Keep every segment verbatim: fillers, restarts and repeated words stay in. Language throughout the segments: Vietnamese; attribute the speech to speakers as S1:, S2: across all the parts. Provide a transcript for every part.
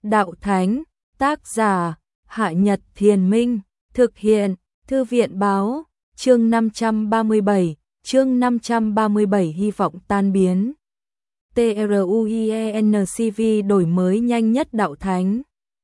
S1: Đạo Thánh, tác giả, Hạ Nhật Thiền Minh, thực hiện, Thư viện Báo, chương năm trăm ba mươi bảy, chương năm trăm ba mươi bảy hy vọng tan biến. TRUIENCV đổi mới nhanh nhất Đạo Thánh.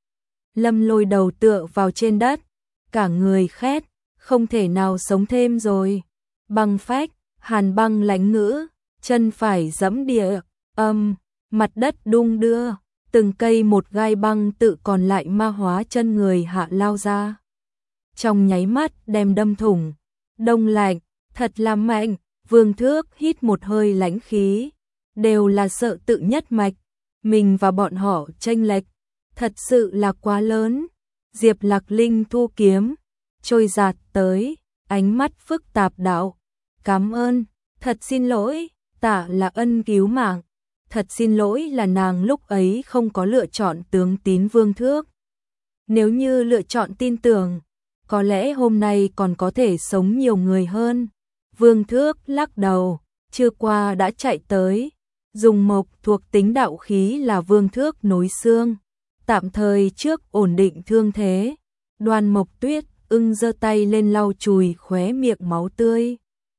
S1: Lâm Lôi đầu tựa vào trên đất, cả người khét, không thể nào sống thêm rồi. Băng phách, hàn băng lãnh ngữ, chân phải giẫm địa, âm, mặt đất đung đưa, từng cây một gai băng tự còn lại ma hóa chân người hạ lao ra. Trong nháy mắt đem đâm thủng, đông lạnh, thật là mạnh, Vương Thước hít một hơi lãnh khí, đều là sợ tự nhất mạch, mình và bọn họ chênh lệch, thật sự là quá lớn. Diệp Lạc Linh thu kiếm, trôi giạt tới, ánh mắt phức tạp đạo, cảm ơn, thật xin lỗi, tạ là ân cứu mạng, thật xin lỗi là nàng lúc ấy không có lựa chọn tướng tín Vương Thước. Nếu như lựa chọn tin tưởng, có lẽ hôm nay còn có thể sống nhiều người hơn. Vương Thước lắc đầu, chưa qua đã chạy tới, dùng mộc thuộc tính đạo khí là Vương Thước nối xương, tạm thời trước ổn định thương thế. Đoan Mộc Tuyết ưng giơ tay lên lau chùi khóe miệng máu tươi,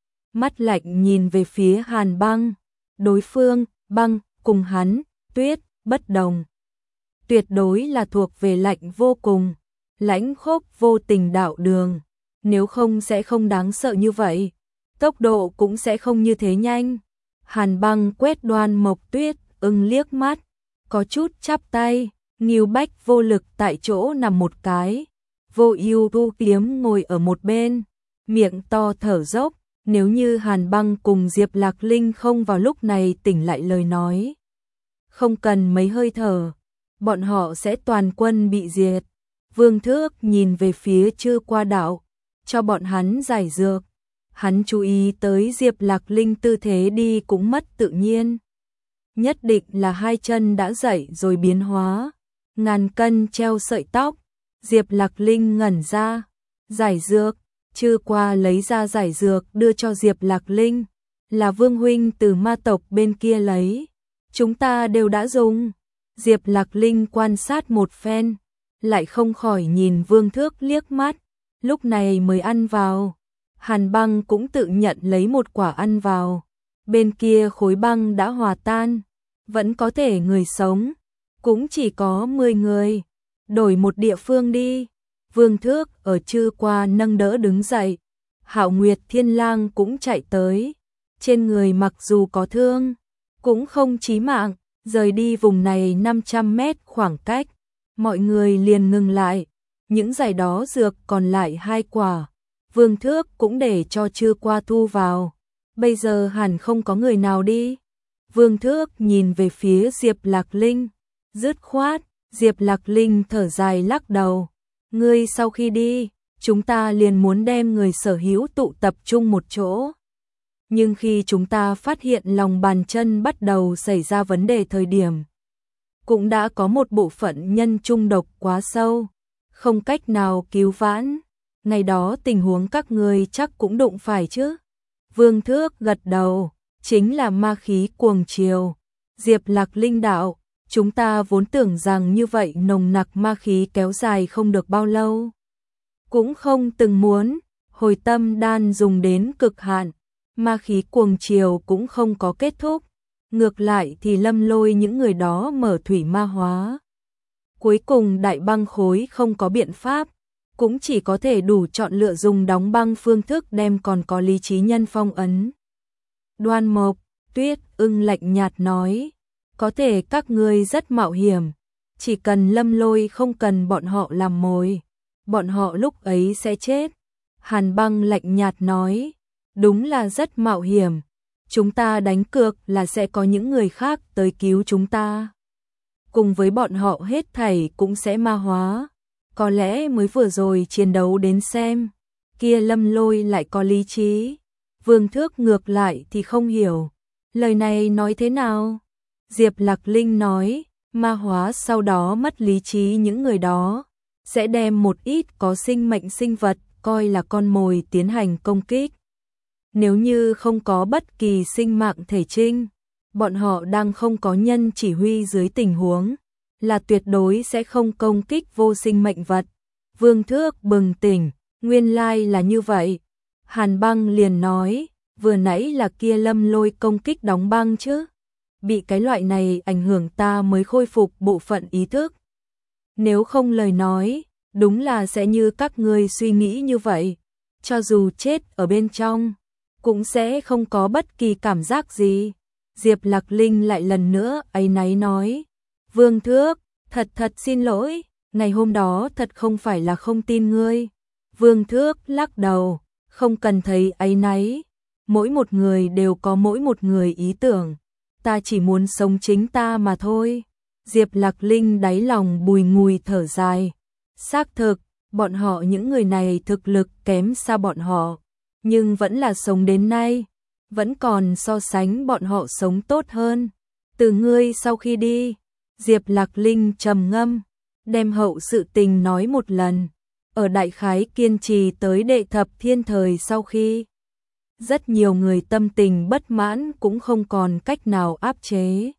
S1: mắt lạnh nhìn về phía Hàn Băng, đối phương, băng, cùng hắn, tuyết, bất đồng. Tuyệt đối là thuộc về lạnh vô cùng, lãnh khốc vô tình đạo đường, nếu không sẽ không đáng sợ như vậy, tốc độ cũng sẽ không như thế nhanh. Hàn Băng quét Đoan Mộc Tuyết ưng liếc mắt, có chút chắp tay, Ngưu Bách vô lực tại chỗ nằm một cái. Vô Ưu thu kiếm ngồi ở một bên, miệng to thở dốc, nếu như Hàn Băng cùng Diệp Lạc Linh không vào lúc này tỉnh lại lời nói, không cần mấy hơi thở, bọn họ sẽ toàn quân bị diệt. Vương Thước nhìn về phía Chư Qua đạo, cho bọn hắn giải dược. Hắn chú ý tới Diệp Lạc Linh tư thế đi cũng mất tự nhiên, nhất định là hai chân đã dậy rồi biến hóa, ngàn cân treo sợi tóc. Diệp Lạc Linh ngẩn ra, giải dược, Chư Qua lấy ra giải dược đưa cho Diệp Lạc Linh, là Vương huynh từ ma tộc bên kia lấy, chúng ta đều đã dùng. Diệp Lạc Linh quan sát một phen, lại không khỏi nhìn Vương Thước liếc mắt, lúc này mới ăn vào. Hàn Băng cũng tự nhận lấy một quả ăn vào, bên kia khối băng đã hòa tan, vẫn có thể người sống, cũng chỉ có mười người. Đổi một địa phương đi. Vương Thước ở Chư Qua nâng đỡ đứng dậy, Hạo Nguyệt Thiên Lang cũng chạy tới, trên người mặc dù có thương, cũng không chí mạng, rời đi vùng này năm trăm mét khoảng cách, mọi người liền ngừng lại, những giải đó dược còn lại hai quả, Vương Thước cũng để cho Chư Qua thu vào, bây giờ hẳn không có người nào đi. Vương Thước nhìn về phía Diệp Lạc Linh, dứt khoát. Diệp Lạc Linh thở dài lắc đầu, ngươi sau khi đi, chúng ta liền muốn đem người sở hữu tụ tập trung một chỗ. Nhưng khi chúng ta phát hiện lòng bàn chân bắt đầu xảy ra vấn đề thời điểm, cũng đã có một bộ phận nhân trung độc quá sâu, không cách nào cứu vãn. Ngày đó tình huống các ngươi chắc cũng đụng phải chứ. Vương Thước gật đầu, chính là ma khí cuồng triều. Diệp Lạc Linh đạo, chúng ta vốn tưởng rằng như vậy nồng nặc ma khí kéo dài không được bao lâu. Cũng không từng muốn, hồi tâm đan dùng đến cực hạn, ma khí cuồng triều cũng không có kết thúc. Ngược lại thì Lâm Lôi những người đó mở thủy ma hóa. Cuối cùng đại băng khối không có biện pháp, cũng chỉ có thể đủ chọn lựa dùng đóng băng phương thức đem còn có lý trí nhân phong ấn. Đoan Mộc Tuyết ưng lạnh nhạt nói, có thể các ngươi rất mạo hiểm, chỉ cần Lâm Lôi không cần bọn họ làm mồi, bọn họ lúc ấy sẽ chết. Hàn Băng lạnh nhạt nói, đúng là rất mạo hiểm, chúng ta đánh cược là sẽ có những người khác tới cứu chúng ta. Cùng với bọn họ hết thảy cũng sẽ ma hóa, có lẽ mới vừa rồi chiến đấu đến xem, kia Lâm Lôi lại có lý trí. Vương Thước ngược lại thì không hiểu, lời này nói thế nào? Diệp Lạc Linh nói, ma hóa sau đó mất lý trí những người đó, sẽ đem một ít có sinh mệnh sinh vật coi là con mồi tiến hành công kích. Nếu như không có bất kỳ sinh mạng thể trinh, bọn họ đang không có nhân chỉ huy dưới tình huống, là tuyệt đối sẽ không công kích vô sinh mệnh vật. Vương Thước bừng tỉnh, nguyên lai là như vậy. Hàn Băng liền nói, vừa nãy là kia Lâm Lôi công kích đóng băng chứ. Bị cái loại này ảnh hưởng ta mới khôi phục bộ phận ý thức. Nếu không lời nói, đúng là sẽ như các ngươi suy nghĩ như vậy. Cho dù chết ở bên trong, cũng sẽ không có bất kỳ cảm giác gì. Diệp Lạc Linh lại lần nữa áy náy nói, Vương Thước, thật thật xin lỗi, ngày hôm đó thật không phải là không tin ngươi. Vương Thước lắc đầu, không cần thấy áy náy, mỗi một người đều có mỗi một người ý tưởng, ta chỉ muốn sống chính ta mà thôi. Diệp Lạc Linh đáy lòng bùi ngùi thở dài, xác thực, bọn họ những người này thực lực kém xa bọn họ, nhưng vẫn là sống đến nay, vẫn còn so sánh bọn họ sống tốt hơn. Từ ngươi sau khi đi, Diệp Lạc Linh trầm ngâm, đem hậu sự tình nói một lần, ở đại khái kiên trì tới đệ thập thiên thời sau khi. Rất nhiều người tâm tình bất mãn cũng không còn cách nào áp chế.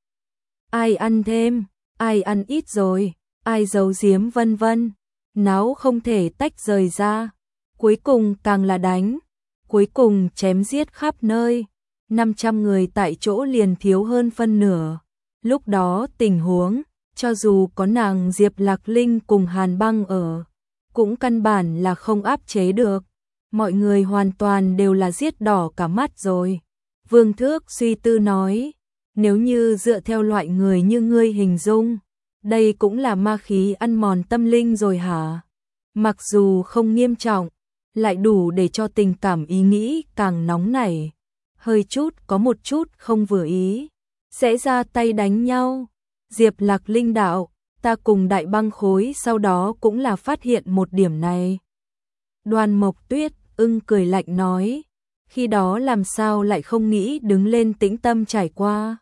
S1: Ai ăn thêm, ai ăn ít rồi, ai giấu giếm vân vân, náo không thể tách rời ra. Cuối cùng càng là đánh, cuối cùng chém giết khắp nơi, năm trăm người tại chỗ liền thiếu hơn phân nửa. Lúc đó tình huống, cho dù có nàng Diệp Lạc Linh cùng Hàn Băng ở, cũng căn bản là không áp chế được. Mọi người hoàn toàn đều là giết đỏ cả mắt rồi. Vương Thước suy tư nói, nếu như dựa theo loại người như ngươi hình dung, đây cũng là ma khí ăn mòn tâm linh rồi hả? Mặc dù không nghiêm trọng, lại đủ để cho tình cảm ý nghĩ càng nóng nảy, hơi chút có một chút không vừa ý, sẽ ra tay đánh nhau. Diệp Lạc Linh đạo, ta cùng Đại Băng Khối sau đó cũng là phát hiện một điểm này. Đoàn Mộc Tuyết ưng cười lạnh nói, khi đó làm sao lại không nghĩ đứng lên tĩnh tâm trải qua.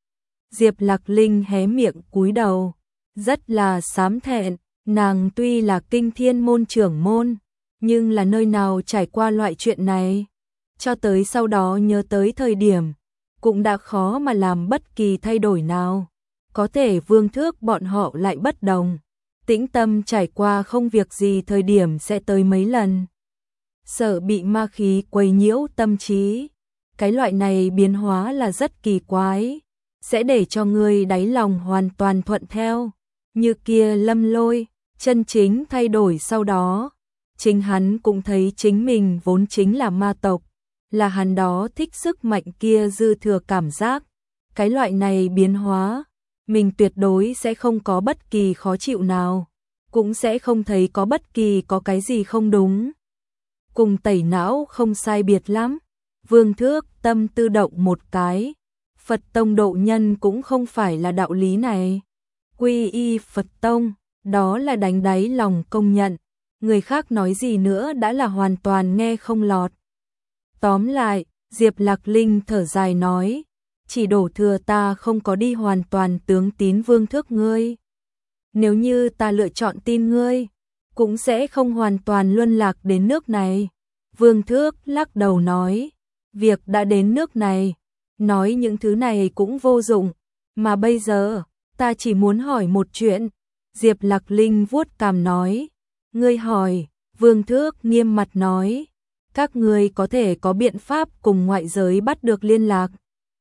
S1: Diệp Lạc Linh hé miệng cúi đầu, rất là xám thẹn, nàng tuy là kinh thiên môn trưởng môn, nhưng là nơi nào trải qua loại chuyện này. Cho tới sau đó nhớ tới thời điểm, cũng đã khó mà làm bất kỳ thay đổi nào. Có thể Vương Thước bọn họ lại bất đồng, tĩnh tâm trải qua không việc gì thời điểm sẽ tới mấy lần. Sợ bị ma khí quấy nhiễu tâm trí, cái loại này biến hóa là rất kỳ quái, sẽ để cho người đáy lòng hoàn toàn thuận theo. Như kia Lâm Lôi, chân chính thay đổi sau đó, chính hắn cũng thấy chính mình vốn chính là ma tộc, là hắn đó thích sức mạnh kia dư thừa cảm giác, cái loại này biến hóa, mình tuyệt đối sẽ không có bất kỳ khó chịu nào, cũng sẽ không thấy có bất kỳ có cái gì không đúng. Cùng tẩy não không sai biệt lắm. Vương Thước tâm tư động một cái, Phật tông độ nhân cũng không phải là đạo lý này. Quy y Phật tông, đó là đánh đáy lòng công nhận, người khác nói gì nữa đã là hoàn toàn nghe không lọt. Tóm lại, Diệp Lạc Linh thở dài nói, chỉ đổ thừa ta không có đi hoàn toàn tướng tín Vương Thước ngươi. Nếu như ta lựa chọn tin ngươi, cũng sẽ không hoàn toàn luân lạc đến nước này. Vương Thước lắc đầu nói, việc đã đến nước này, nói những thứ này cũng vô dụng, mà bây giờ, ta chỉ muốn hỏi một chuyện. Diệp Lạc Linh vuốt cằm nói, ngươi hỏi. Vương Thước nghiêm mặt nói, các ngươi có thể có biện pháp cùng ngoại giới bắt được liên lạc.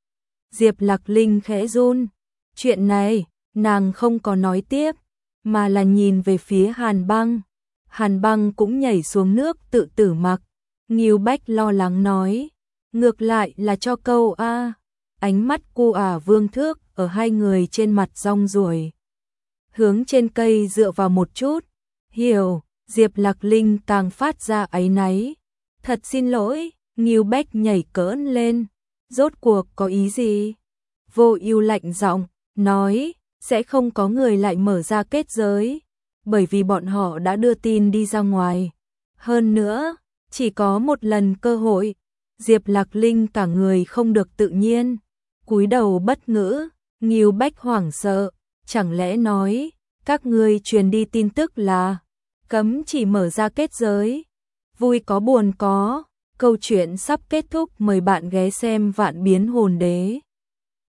S1: Diệp Lạc Linh khẽ run, chuyện này, nàng không có nói tiếp, mà là nhìn về phía Hàn Băng. Hàn Băng cũng nhảy xuống nước tự tử mặc. Ngưu Bách lo lắng nói, ngược lại là cho câu a. Ánh mắt cô ả Vương Thước ở hai người trên mặt rong ruổi, hướng trên cây dựa vào một chút. Hiểu. Diệp Lạc Linh càng phát ra áy náy. Thật xin lỗi. Ngưu Bách nhảy cỡn lên, rốt cuộc có ý gì? Vô Ưu lạnh giọng nói, sẽ không có người lại mở ra kết giới, bởi vì bọn họ đã đưa tin đi ra ngoài. Hơn nữa, chỉ có một lần cơ hội. Diệp Lạc Linh cả người không được tự nhiên, cúi đầu bất ngữ. Ngưu Bách hoảng sợ, chẳng lẽ nói, các ngươi truyền đi tin tức là cấm chỉ mở ra kết giới? Vui có buồn có, câu chuyện sắp kết thúc, mời bạn ghé xem Vạn Biến Hồn Đế.